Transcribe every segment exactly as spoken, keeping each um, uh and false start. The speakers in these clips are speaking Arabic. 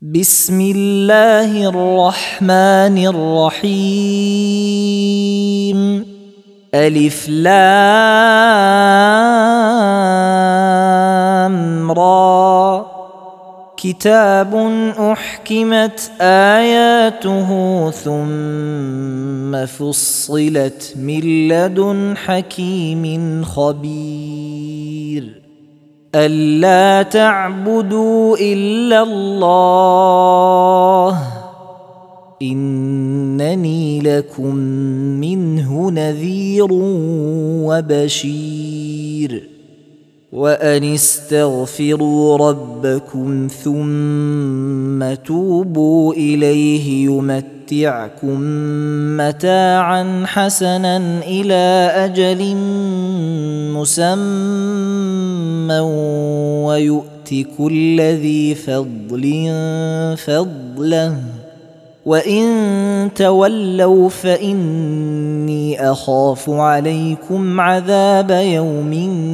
بسم الله الرحمن الرحيم. ألف لام را. كتاب أحكمت آياته ثم فصلت من لدن حكيم خبير. ألا تعبدوا إلا الله إنني لكم منه نذير وبشير. وأن استغفروا ربكم ثم توبوا إليه يمتعكم متاعا حسنا إلى أجل مسمى ويؤت كل ذي فضل فضله وإن تولوا فإني أخاف عليكم عذاب يوم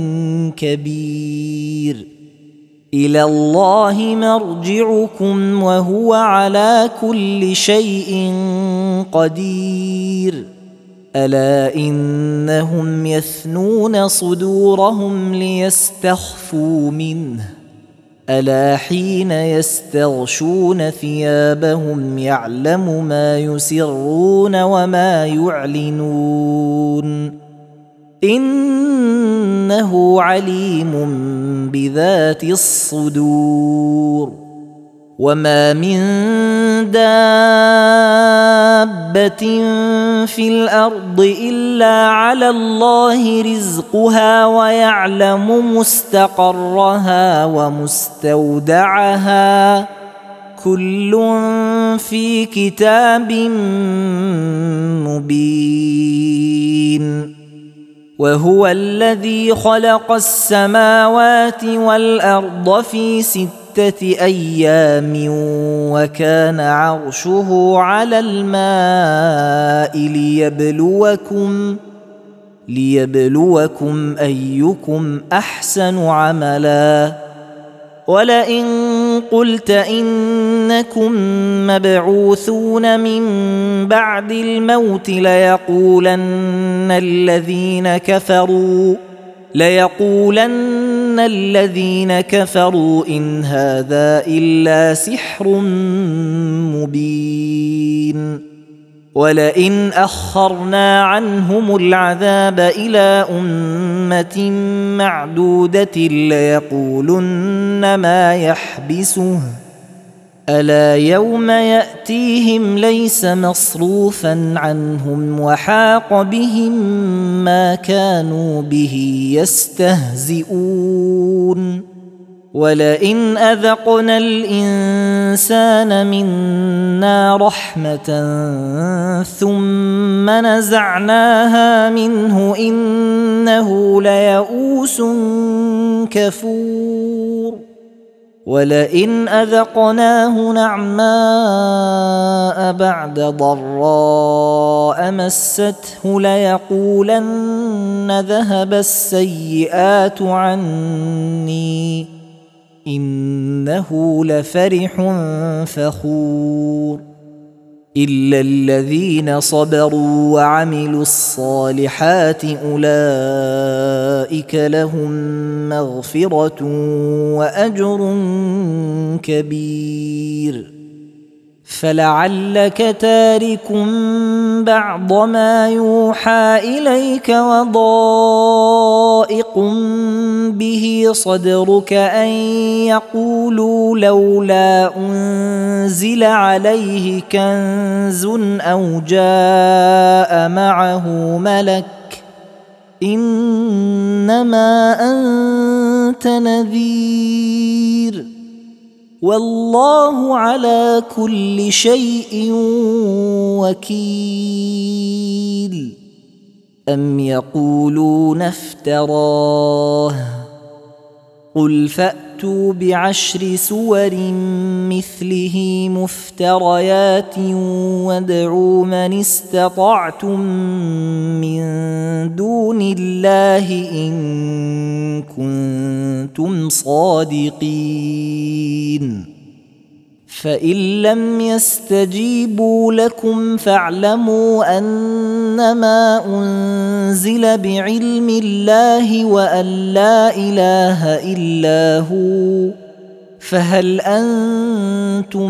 كبير. إلى الله مرجعكم وهو على كل شيء قدير. ألا إنهم يثنون صدورهم ليستخفوا منه ألا حين يستغشون ثيابهم يعلم ما يسرون وما يعلنون إنه عليم بذات الصدور. وما من دابة في الأرض إلا على الله رزقها ويعلم مستقرها ومستودعها كل في كتاب مبين. وهو الذي خلق السماوات والأرض في ستة أيام وكان عرشه على الماء ليبلوكم ليبلوكم أيكم أحسن عملا. ولئن قلت إنكم مبعوثون من بعد الموت ليقولن الذين كفروا ليقولن الذين كفروا إن هذا إلا سحر مبين. ولئن أخرنا عنهم العذاب إلى أمة معدودة ليقولن ما يحبسه ألا يوم يأتيهم ليس مصروفا عنهم وحاق بهم ما كانوا به يستهزئون. ولئن أذقنا الإنسان منا رحمة ثم نزعناها منه إنه ليئوس كفور. ولئن أذقناه نعماء بعد ضراء مسته ليقولن ذهب السيئات عني إنه لفرح فخور. إلا الذين صبروا وعملوا الصالحات أولئك لهم مغفرة وأجر كبير. فلعلك تارك بعض ما يوحى إليك وضائق به صدرك أن يقولوا لولا أنزل عليه كنز أو جاء معه ملك إنما أنت نذير والله على كل شيء وكيل. أم يقولون افتراه قل فأتوا بعشر سور مثله مفتريات وادعوا من استطعتم من دون الله إن كنتم صادقين فإن لم يستجيبوا لكم فاعلموا أنما أنزل بعلم الله وأن لا إله إلا هو فهل أنتم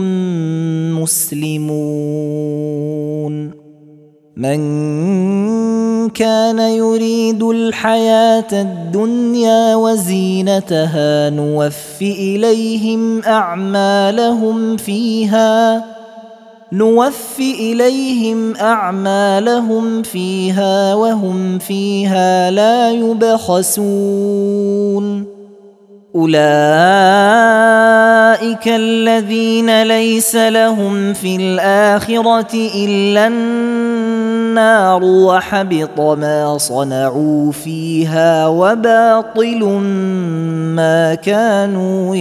مسلمون؟ من كان يريد الحياة الدنيا وزينتها نوف إليهم أعمالهم فيها نوف إليهم أعمالهم فيها وهم فيها لا يبخسون. أولئك الذين ليس لهم في الآخرة إلا النار وحبط ما صنعوا فيها وباطل ما كانوا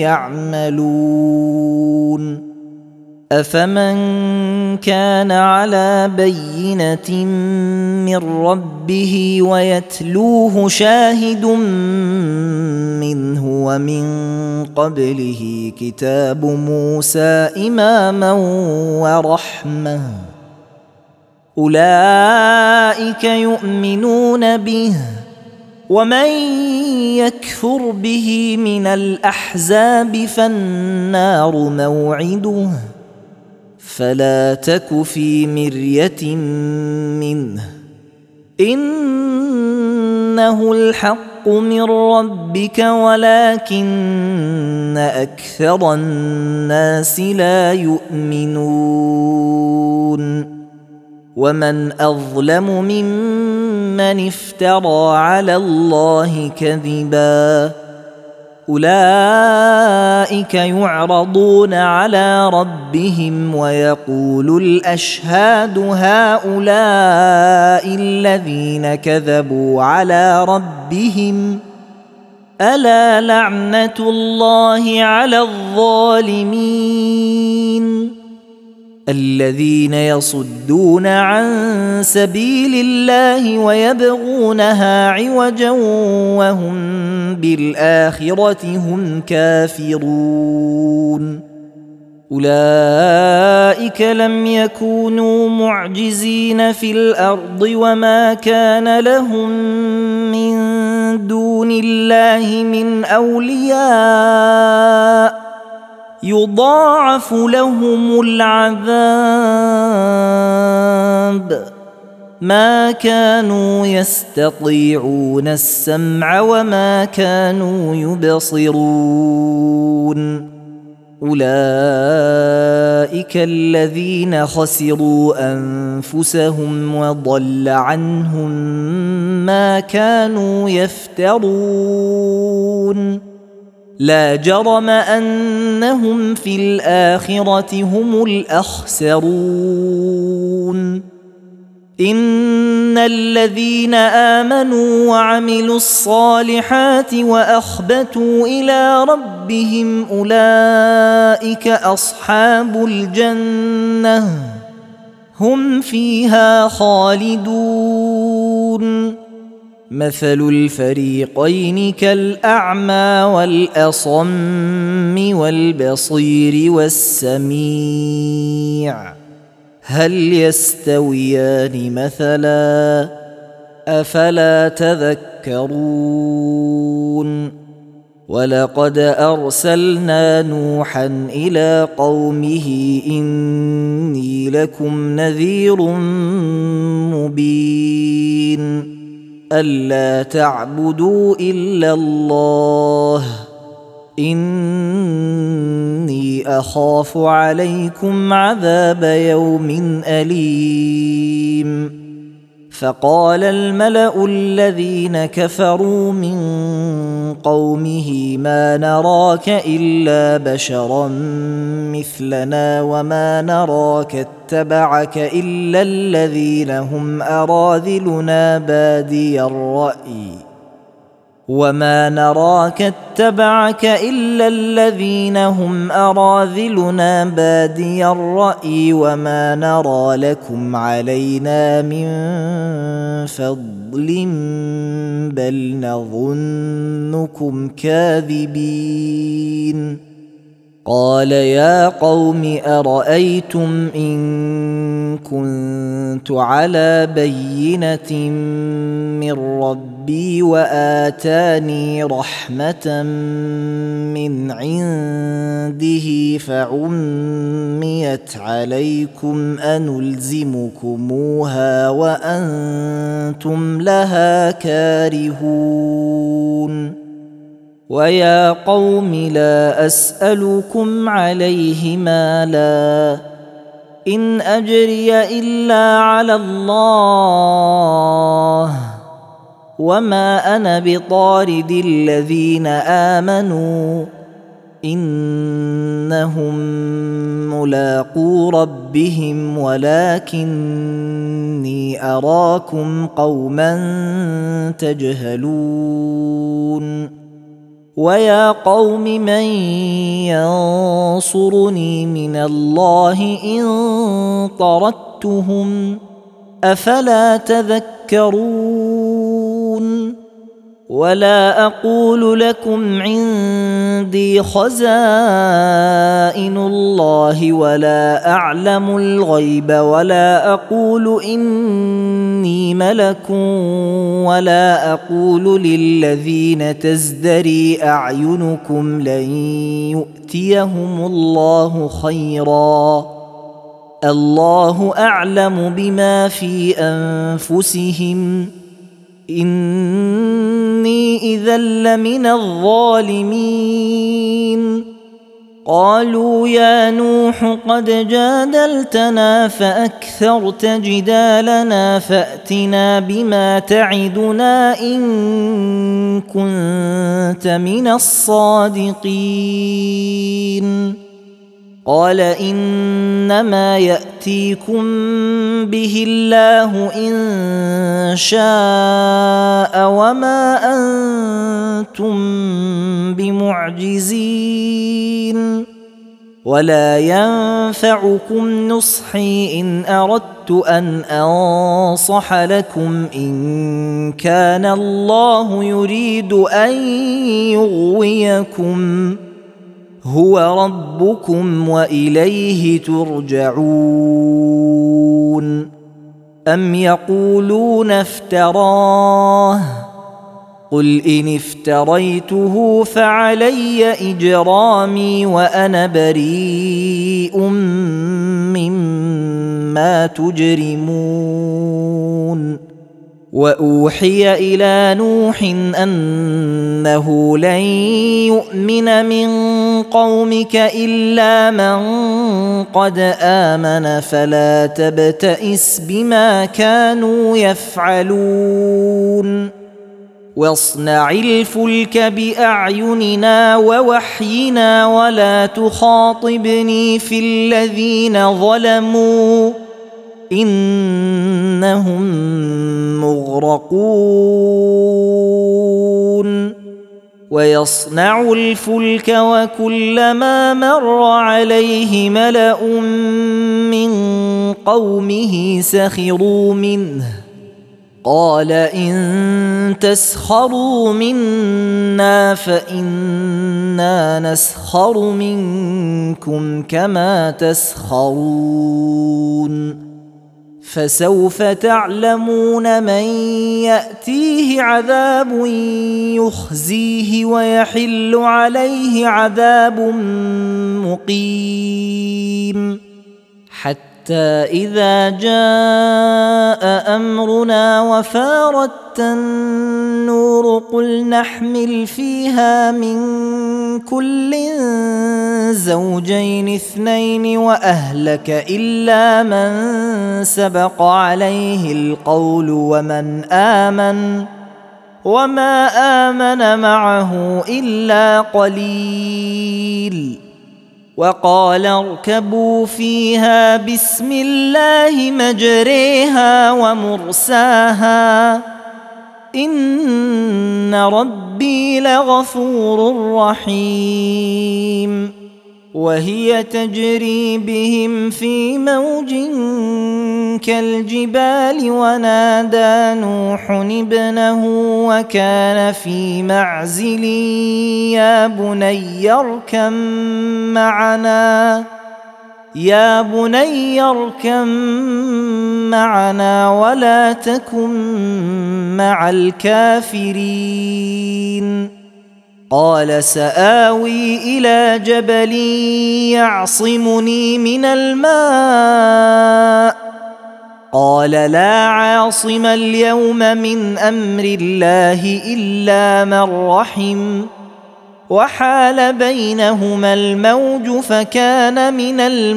يعملون. أفمن كان على بينة من ربه ويتلوه شاهد منه ومن قبله كتاب موسى إماما ورحمة أولئك يؤمنون به ومن يكفر به من الأحزاب فالنار موعده فلا تك في مرية منه إنه الحق من ربك ولكن أكثر الناس لا يؤمنون. ومن أظلم ممن افترى على الله كذبا أولئك يعرضون على ربهم ويقول الأشهاد هؤلاء الذين كذبوا على ربهم ألا لعنة الله على الظالمين الذين يصدون عن سبيل الله ويبغونها عوجا وهم بالآخرة هم كافرون. أولئك لم يكونوا معجزين في الأرض وما كان لهم من دون الله من أولياء يضاعف لهم العذاب ما كانوا يستطيعون السمع وما كانوا يبصرون. أولئك الذين خسروا أنفسهم وضل عنهم ما كانوا يفترون. لا جرم أنهم في الآخرة هم الأخسرون. إن الذين آمنوا وعملوا الصالحات وأخبتوا إلى ربهم أولئك أصحاب الجنة هم فيها خالدون. مثل الفريقين كالأعمى والأصم والبصير والسميع هل يستويان مثلا أفلا تذكرون. ولقد أرسلنا نوحا إلى قومه إني لكم نذير مبين ألا تعبدوا إلا الله إني أخاف عليكم عذاب يوم أليم. فقال الملأ الذين كفروا من قومه ما نراك إلا بشرا مثلنا وما نراك اتبعك إلا الذين هم أراذلنا بادي الرأي وما نراك اتبعك إلا الذين هم أراذلنا بادي الرأي وما نرى لكم علينا من فضل بل نظنكم كاذبين. قال يا قوم أرأيتم إن كنت على بينة من ربي وآتاني رحمة من عنده فعميت عليكم أنلزمكموها وأنتم لها كارهون ويا قوم لا أسألكم عليه مالا إن أجري إلا على الله وما أنا بطارد الذين آمنوا إنهم ملاقو ربهم ولكني أراكم قوما تجهلون ويا قوم من ينصرني من الله إن طردتهم أفلا تذكرون ولا أقول لكم عندي خزائن الله ولا أعلم الغيب ولا أقول إني ملك ولا أقول للذين تزدري أعينكم لن يؤتيهم الله خيرا الله أعلم بما في أنفسهم إني إذا لمن الظالمين قالوا يا نوح قد جادلتنا فأكثرت جدالنا فأتنا بما تعدنا إن كنت من الصادقين قال إنما يأتيكم به الله إن شاء وما أنتم بمعجزين ولا ينفعكم نصحي إن أردت أن أنصح لكم إن كان الله يريد أن يغويكم هو ربكم وإليه ترجعون أم يقولون افتراه قل إن افتريته فعلي إجرامي وأنا بريء مما تجرمون وأوحي إلى نوح أنه لن يؤمن من قومك إلا من قد آمن فلا تبتئس بما كانوا يفعلون واصنع الفلك بأعيننا ووحينا ولا تخاطبني في الذين ظلموا إنهم مغرقون ويصنع الفلك وكلما مر عليه ملأ من قومه سخروا منه قال إن تسخروا منا فإنا نسخر منكم كما تسخرون فسوف تعلمون من يأتيه عذاب يخزيه ويحل عليه عذاب مقيم حتى إذا جاء أمرنا وفارت النور قل نحمل فيها من كل زوجين اثنين وأهلك إلا من سبق عليه القول ومن آمن وما آمن معه إلا قليل وقال اركبوا فيها بسم الله مجريها ومرساها إن ربي لغفور رحيم وهي تجري بهم في موج كالجبال ونادى نوح ابنه وكان في معزل يا بني اركب معنا يا بني اركب معنا ولا تكن مع الكافرين قال سآوي إلى جبل يعصمني من الماء قال لا عاصم اليوم من أمر الله إلا من رحم وحال بينهما الموج فكان من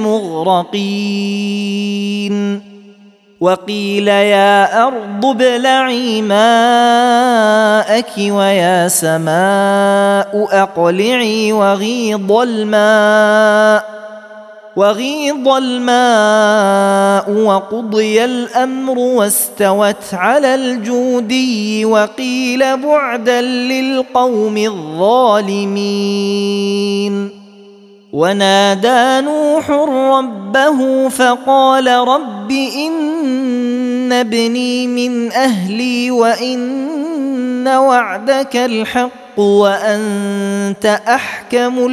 المغرقين وقيل يا أرض ابلعي ماءك ويا سماء أقلعي وغيض الماء وغيض الماء وقضي الأمر واستوت على الجودي وقيل بعدا للقوم الظالمين ونادى نوح ربه فقال رب إن ابني من أهلي وإن وعدك الحق وأنت أحكم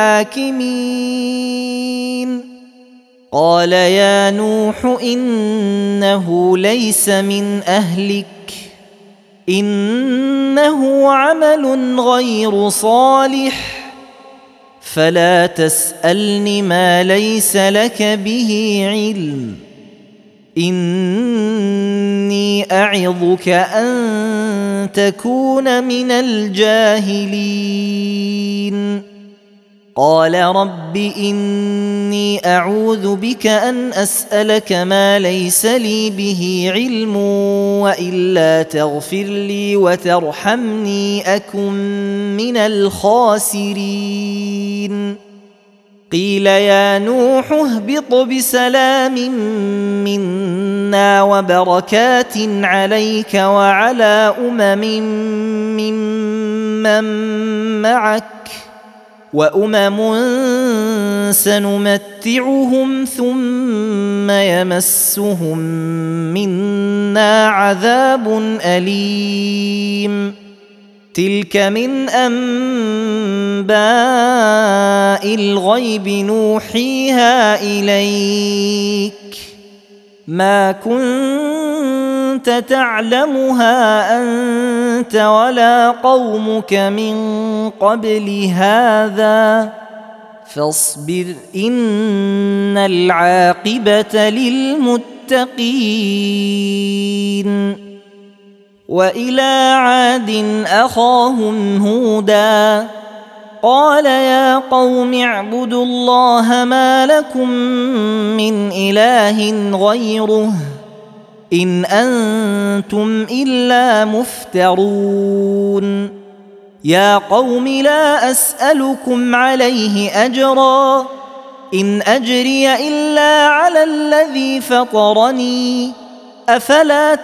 الحاكمين قال يا نوح إنه ليس من أهلك إنه عمل غير صالح فلا تسألني ما ليس لك به علم إني أعظك أن تكون من الجاهلين قال رب إني أعوذ بك أن أسألك ما ليس لي به علم وإلا تغفر لي وترحمني أكن من الخاسرين قيل يا نوح اهبط بسلام منا وبركات عليك وعلى أمم ممن معك وأمم سنمتعهم ثم يمسهم منا عذاب أليم تلك من أنباء الغيب نوحيها إليك ما كنت تعلمها أنت ولا قومك من قبل هذا فاصبر إن العاقبة للمتقين وإلى عاد أخاهم هودا قال يا قوم اعبدوا الله ما لكم من إله غيره إن أنتم إلا مفترون يا قوم لا أسألكم عليه أجرا إن أجري إلا على الذي فطرني أفلا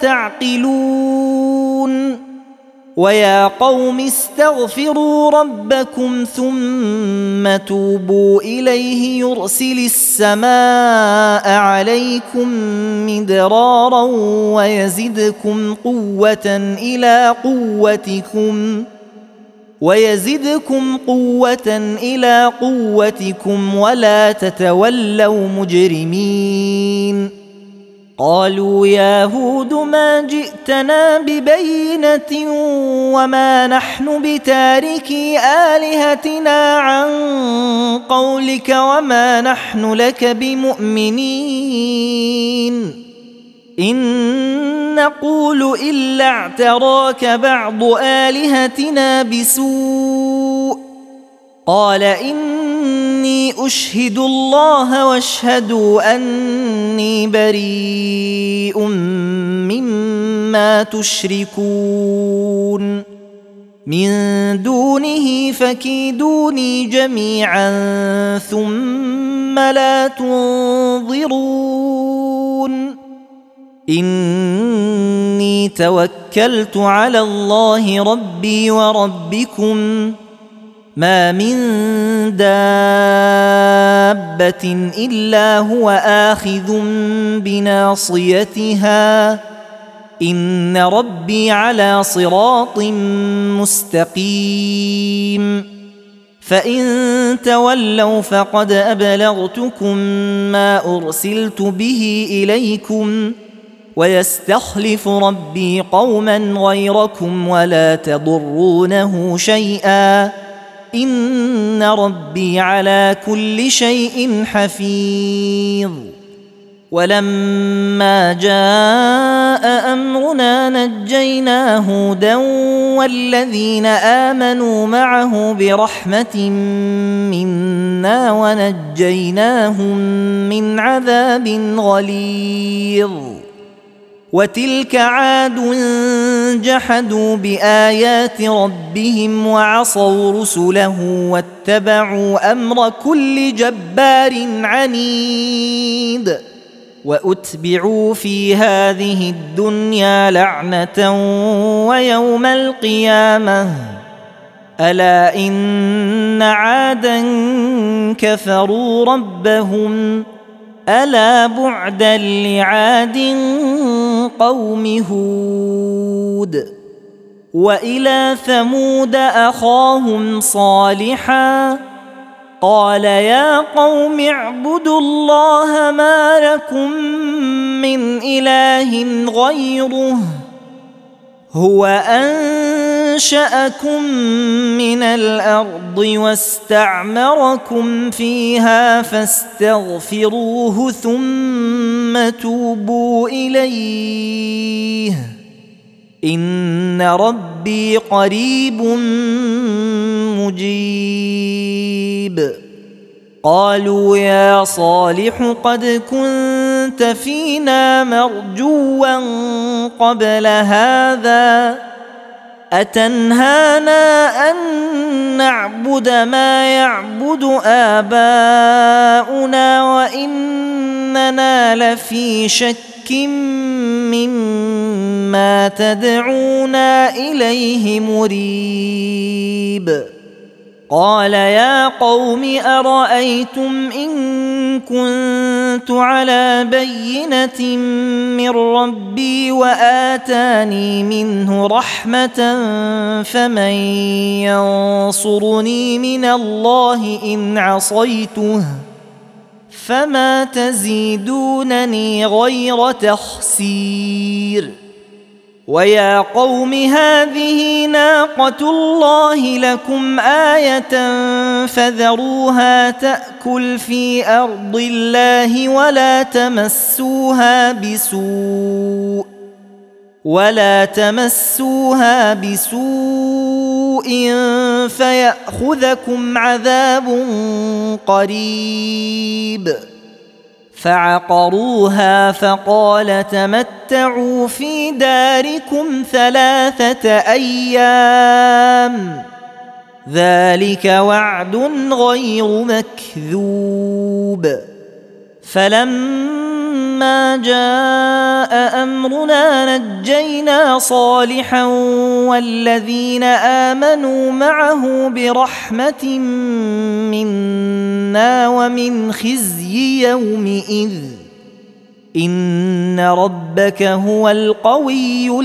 تعقلون ويا قوم استغفروا ربكم ثم توبوا إليه يرسل السماء عليكم مدرارا ويزدكم قوة إلى قوتكم ويزدكم قوة إلى قوتكم ولا تتولوا مجرمين قالوا يا هود ما جئتنا ببينة وما نحن بتاركي آلهتنا عن قولك وما نحن لك بمؤمنين إن نقول إلا اعتراك بعض آلهتنا بسوء قال إني أشهد الله واشهدوا أني بريء مما تشركون من دونه فكيدوني جميعا ثم لا تنظرون إني توكلت على الله ربي وربكم ما من دابة إلا هو آخذ بناصيتها إن ربي على صراط مستقيم فإن تولوا فقد أبلغتكم ما أرسلت به إليكم ويستخلف ربي قوما غيركم ولا تضرونه شيئا إن ربي على كل شيء حفيظ ولما جاء أمرنا نجينا هودا والذين آمنوا معه برحمة منا ونجيناهم من عذاب غليظ وتلك عاد جحدوا بآيات ربهم وعصوا رسله واتبعوا أمر كل جبار عنيد وأتبعوا في هذه الدنيا لعنة ويوم القيامة ألا إن عادا كفروا ربهم ألا بعدا لعاد قوم هود وإلى ثمود أخاهم صالحا قال يا قوم اعبدوا الله ما لكم من إله غيره هو أنشأكم من الأرض واستعمركم فيها فاستغفروه ثم توبوا إليه إن ربي قريب مجيب قالوا يا صالح قد كنت فينا مرجوا قبل هذا أتنهانا أن نعبد ما يعبد آباؤنا وإننا لفي شك مما تدعونا إليه مريب قال يا قوم أرأيتم إن كنت على بينة من ربي وآتاني منه رحمة فمن ينصرني من الله إن عصيته فما تزيدونني غير تخسير ويا قوم هذه ناقة الله لكم آية فذروها تأكل في أرض الله ولا تمسوها بسوء ولا تمسوها بسوء فيأخذكم عذاب قريب فعقروها فقال تمتعوا في داركم ثلاثة أيام ذلك وعد غير مكذوب فلما جاء أمرنا نجينا صالحا والذين آمنوا معه برحمة منا ومن خزي يومئذ إن ربك هو القوي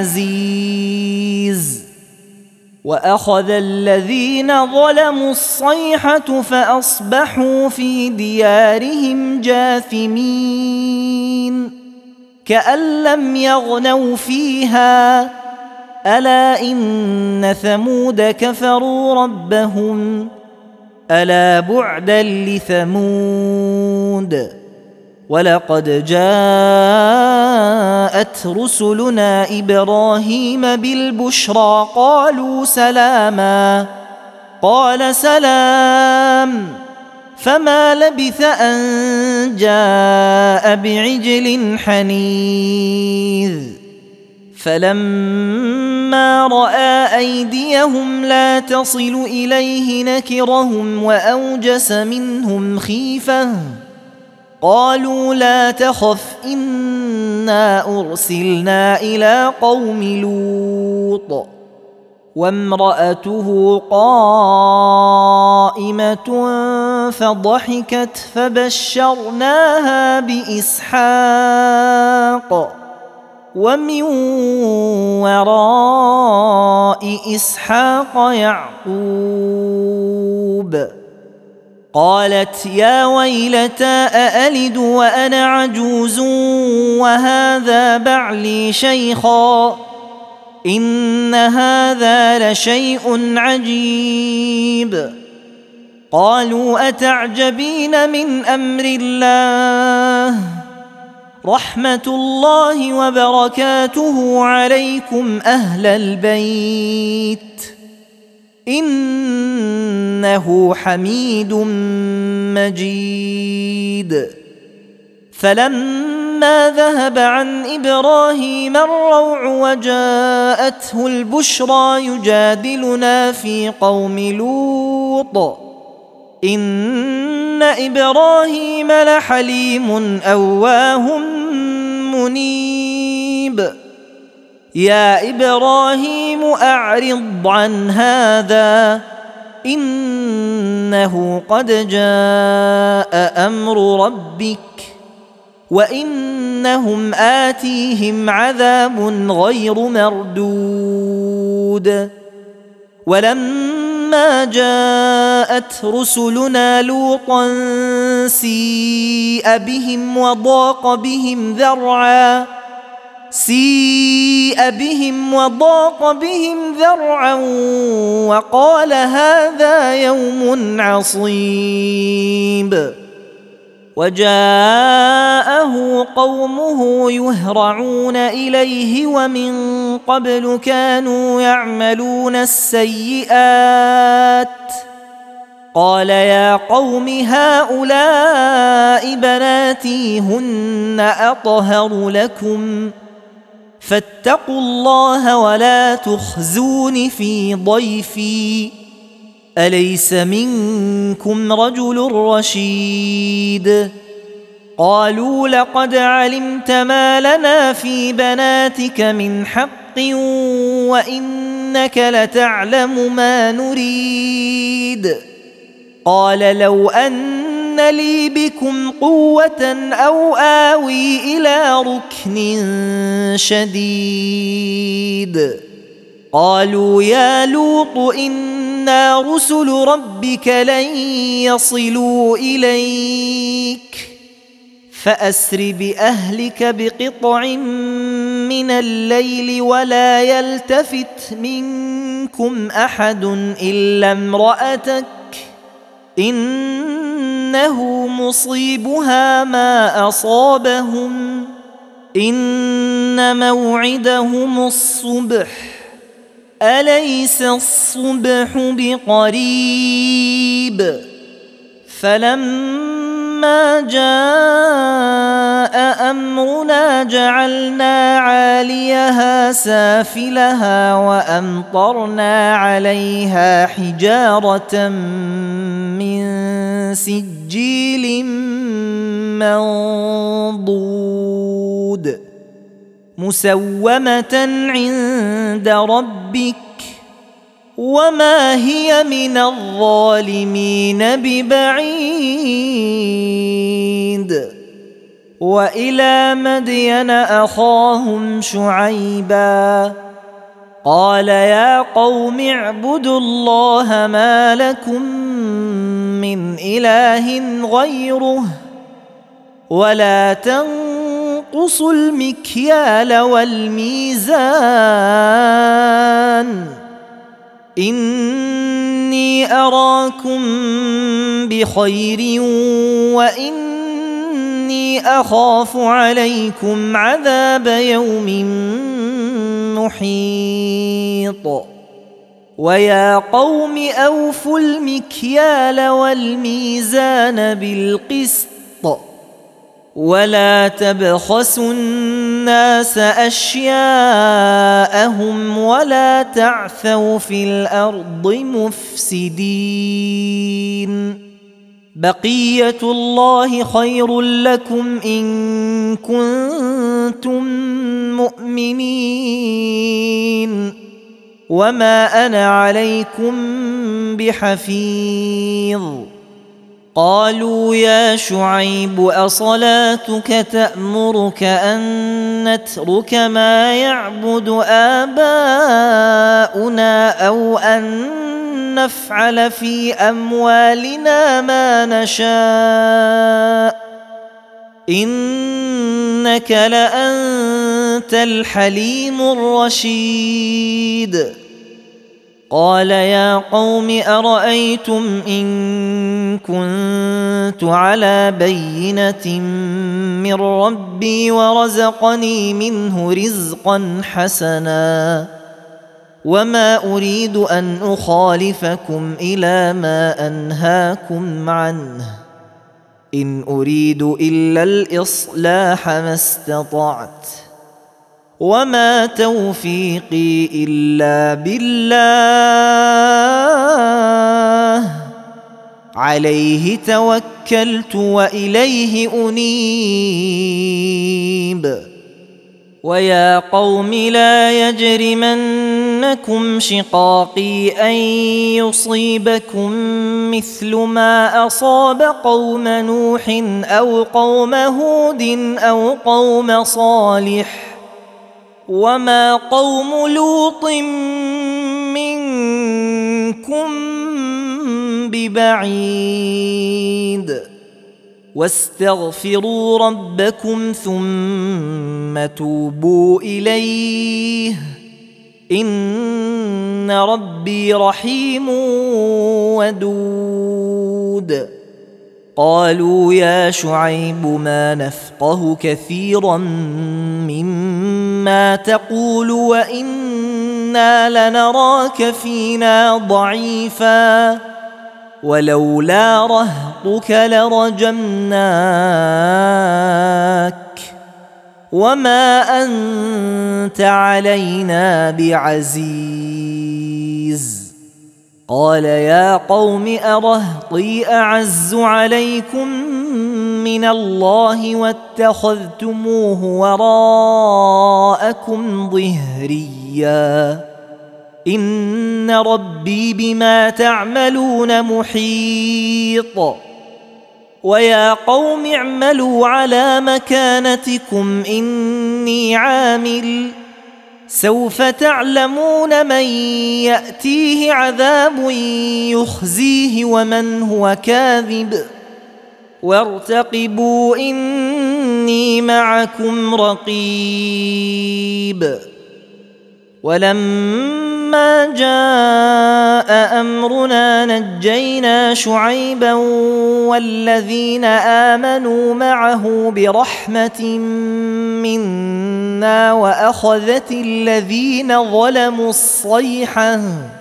العزيز وأخذ الذين ظلموا الصيحة فأصبحوا في ديارهم جاثمين كأن لم يغنوا فيها ألا إن ثمود كفروا ربهم ألا بعدا لثمود ولقد جاءت رسلنا إبراهيم بالبشرى قالوا سلاما قال سلام فما لبث أن جاء بعجل حنيذ فلما رأى أيديهم لا تصل إليه نكرهم وأوجس منهم خيفة قالوا لا تخف إنا أرسلنا إلى قوم لوط وامرأته قائمة فضحكت فبشرناها بإسحاق ومن وراء إسحاق يعقوب. قالت يا ويلتى أألد وأنا عجوز وهذا بعلي شيخا إن هذا لشيء عجيب. قالوا أتعجبين من أمر الله رحمة الله وبركاته عليكم أهل البيت إنه حميد مجيد. فلما ذهب عن إبراهيم الروع وجاءته البشرى يجادلنا في قوم لوط إن إبراهيم لحليم أواه منيب. يا إبراهيم أعرض عن هذا إنه قد جاء أمر ربك وإنهم آتيهم عذاب غير مردود. ولما جاءت رسلنا لوطا سيء بهم وضاق بهم ذرعا سيء بهم وضاق بهم ذرعا وقال هذا يوم عصيب. وجاءه قومه يهرعون إليه ومن قبل كانوا يعملون السيئات. قال يا قوم هؤلاء بناتي هن أطهر لكم فاتقوا الله ولا تخزون في ضيفي أليس منكم رجل رشيد. قالوا لقد علمت ما لنا في بناتك من حق وإنك لتعلم ما نريد. قال لو أن لي بكم قوة أو آوي إلى ركن شديد. قالوا يا لوط إنا رسل ربك لن يصلوا إليك فأسر بأهلك بقطع من الليل ولا يلتفت منكم أحد إلا امرأتك إنه مصيبها ما أصابهم إن موعدهم الصبح أليس الصبح بقريب. فلما جاء أمرنا جعلنا عاليها سافلها وأمطرنا عليها حجارة من سجيل منضود مسومة عند ربك وما هي من الظالمين ببعيد. وإلى مدين أخاهم شعيبا قال يا قوم اعبدوا الله ما لكم من إله غيره ولا تنقصوا المكيال والميزان إني أراكم بخير وإني أخاف عليكم عذاب يوم محيط. ويا قوم أوفوا المكيال والميزان بالقسط ولا تبخسوا الناس أشياءهم ولا تعثوا في الأرض مفسدين. بقية الله خير لكم إن كنتم مؤمنين. وما أنا عليكم بحفيظ. قالوا يا شعيب أصلاتك تأمرك أن نترك ما يعبد آباؤنا أو أن نفعل في أموالنا ما نشاء إنك لأنت الحليم الرشيد. قال يا قوم أرأيتم إن كنت على بينة من ربي ورزقني منه رزقا حسنا وما أريد أن أخالفكم إلى ما أنهاكم عنه إن أريد إلا الإصلاح ما استطعت وما توفيقي إلا بالله عليه توكلت وإليه أنيب. ويا قوم لا يجرمنكم شقاقي أن يصيبكم مثل ما أصاب قوم نوح أو قوم هود أو قوم صالح وما قوم لوط منكم ببعيد. واستغفروا ربكم ثم توبوا إليه إن ربي رحيم ودود. قالوا يا شعيب ما نفقه كثيرا مما تقول وإنا لنراك فينا ضعيفا ولولا رهطك لرجمناك وما أنت علينا بعزيز. قال يا قوم أرهطي أعز عليكم من الله واتخذتموه وراءكم ظهريا إن ربي بما تعملون محيط. ويا قوم اعملوا على مكانتكم إني عامل سوف تعلمون من يأتيه عذاب يخزيه ومن هو كاذب وارتقبوا إني معكم رقيب. ولما جاء أمرنا نجينا شعيبا والذين آمنوا معه برحمة منا وأخذت الذين ظلموا الصيحة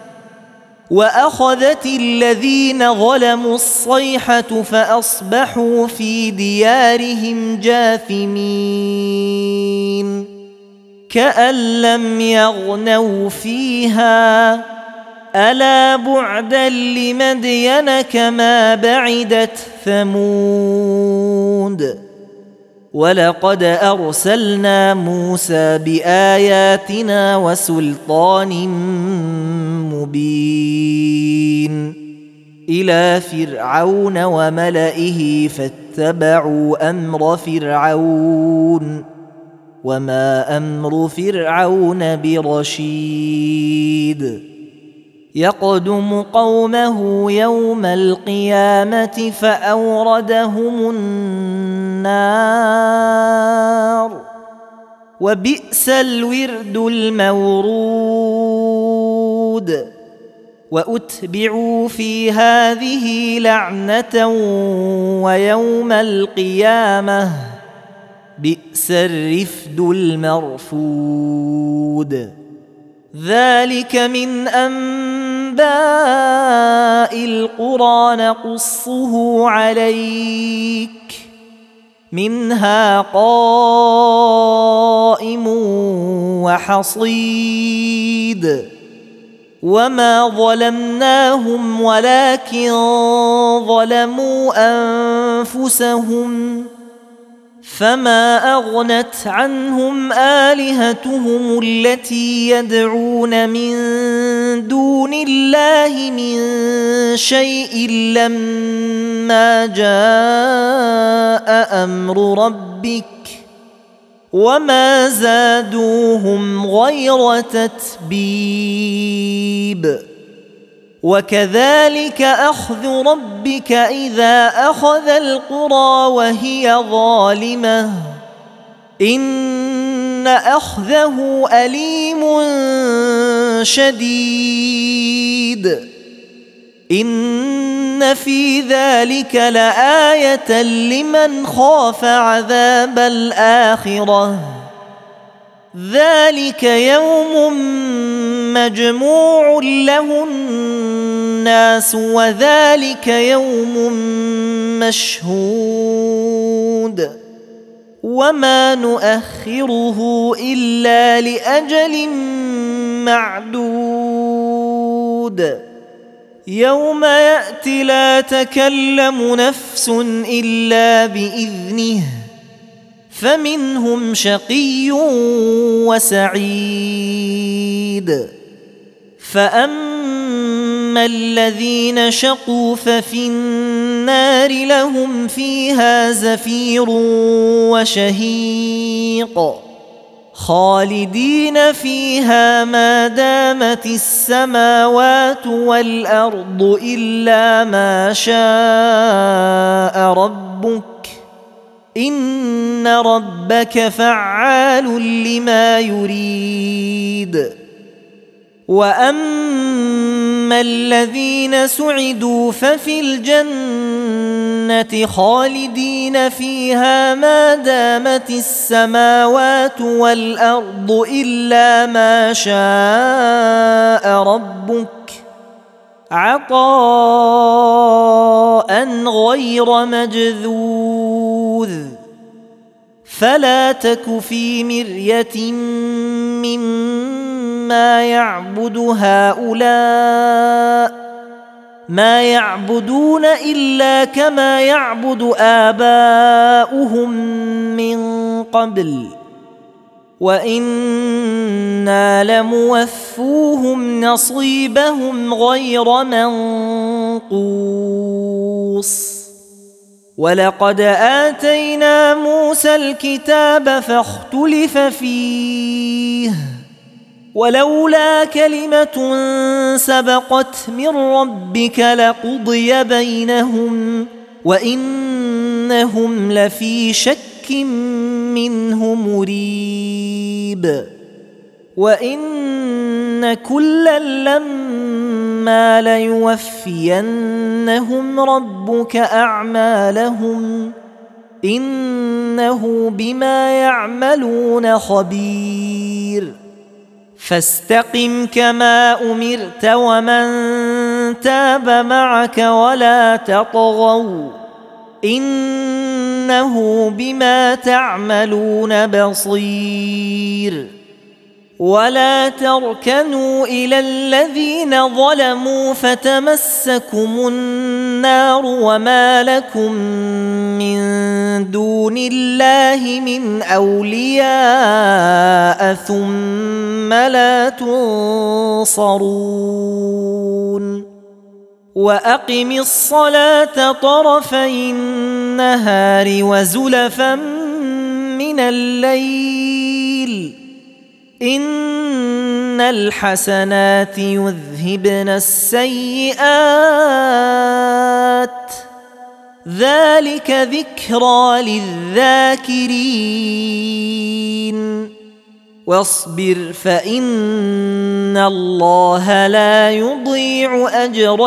وأخذت الذين ظلموا الصيحة فأصبحوا في ديارهم جاثمين كأن لم يغنوا فيها ألا بعدا لمدين كما بعدت ثمود. ولقد أرسلنا موسى بآياتنا وسلطان مبين إلى فرعون وملئه فاتبعوا أمر فرعون وما أمر فرعون برشيد. يقدم قومه يوم القيامة فأوردهم النار وبئس الورد المورود. وأتبعوا في هذه لعنة ويوم القيامة بئس الرفد المرفود. ذلك من أنباء القرى نقصه عليك منها قائم وحصيد. وما ظلمناهم ولكن ظلموا أنفسهم فما أغنت عنهم آلهتهم التي يدعون من دون الله من شيء لما جاء أمر ربك وما زادوهم غير تتبيب وكذلك أخذ ربك إذا أخذ القرى وهي ظالمة إن أخذه أليم شديد إن في ذلك لآية لمن خاف عذاب الآخرة ذلك يوم مجموع له الناس وذلك يوم مشهود وما نؤخره إلا لأجل معدود يوم يأتي لا تكلم نفس إلا بإذنه فمنهم شقي وسعيد فأما الذين شقوا ففي النار لهم فيها زفير وشهيق خالدين فيها ما دامت السماوات والأرض إلا ما شاء ربك إن ربك فعال لما يريد وأما الذين سعدوا ففي الجنة خالدين فيها ما دامت السماوات والأرض إلا ما شاء ربك عطاء غير مجذوذ فلا تك في مرية مما يعبد هؤلاء ما يعبدون إلا كما يعبد آباؤهم من قبل وإنا لموفوهم نصيبهم غير منقوص ولقد آتينا موسى الكتاب فاختلف فيه ولولا كلمة سبقت من ربك لقضي بينهم وإنهم لفي شك منه مريب وإن كلا لما ليوفينهم ربك أعمالهم إنه بما يعملون خبير فاستقم كما أمرت ومن تاب معك ولا تطغوا إنه بما تعملون بصير ولا تركنوا إلى الذين ظلموا فتمسكم النار وما لكم من دون الله من أولياء ثم لا تنصرون وأقم الصلاة طرفي النهار وزلفا من الليل إن الحسنات يذهبن السيئات ذلك ذكرى للذاكرين واصبر فإن الله لا يضيع أجر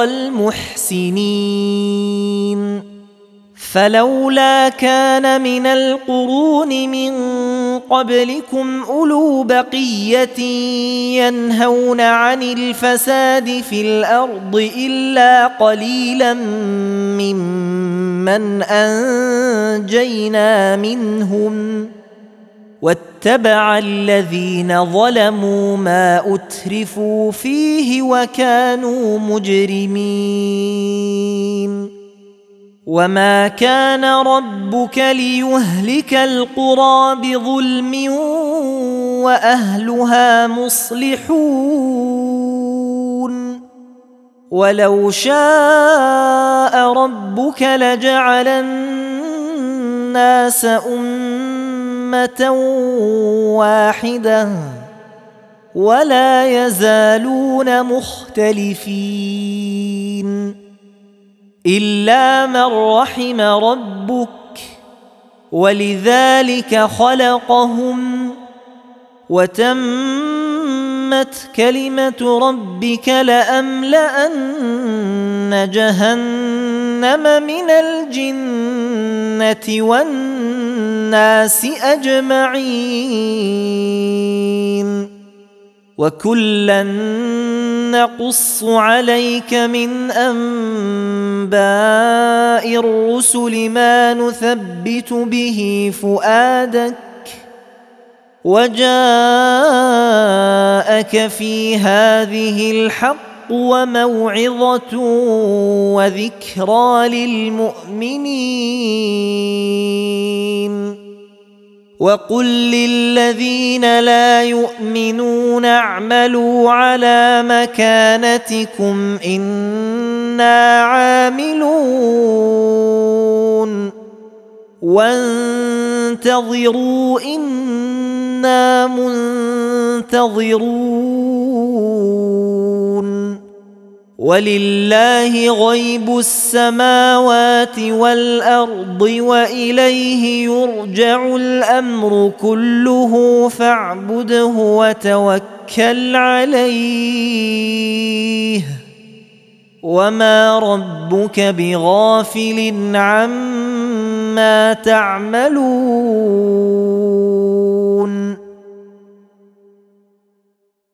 المحسنين فلولا كان من القرون من قبلكم أولو بقية ينهون عن الفساد في الأرض إلا قليلا ممن أنجينا منهم واتبع الذين ظلموا ما أترفوا فيه وكانوا مجرمين وما كان ربك ليهلك القرى بظلم وأهلها مصلحون ولو شاء ربك لجعل الناس أمة واحدة ولا يزالون مختلفين إلا من رحم ربك ولذلك خلقهم وتمت كلمة ربك لأملأن جهنم من الجنة والناس أجمعين وكلا نقص عليك من أنباء الرسل ما نثبت به فؤادك وجاءك في هذه الحق وموعظة وذكرى للمؤمنين وقل للذين لا يؤمنون اعملوا على مكانتكم إنا عاملون وانتظروا إنا منتظرون ولله غيب السماوات والأرض وإليه يرجع الأمر كله فاعبده وتوكل عليه وما ربك بغافل عما تعملون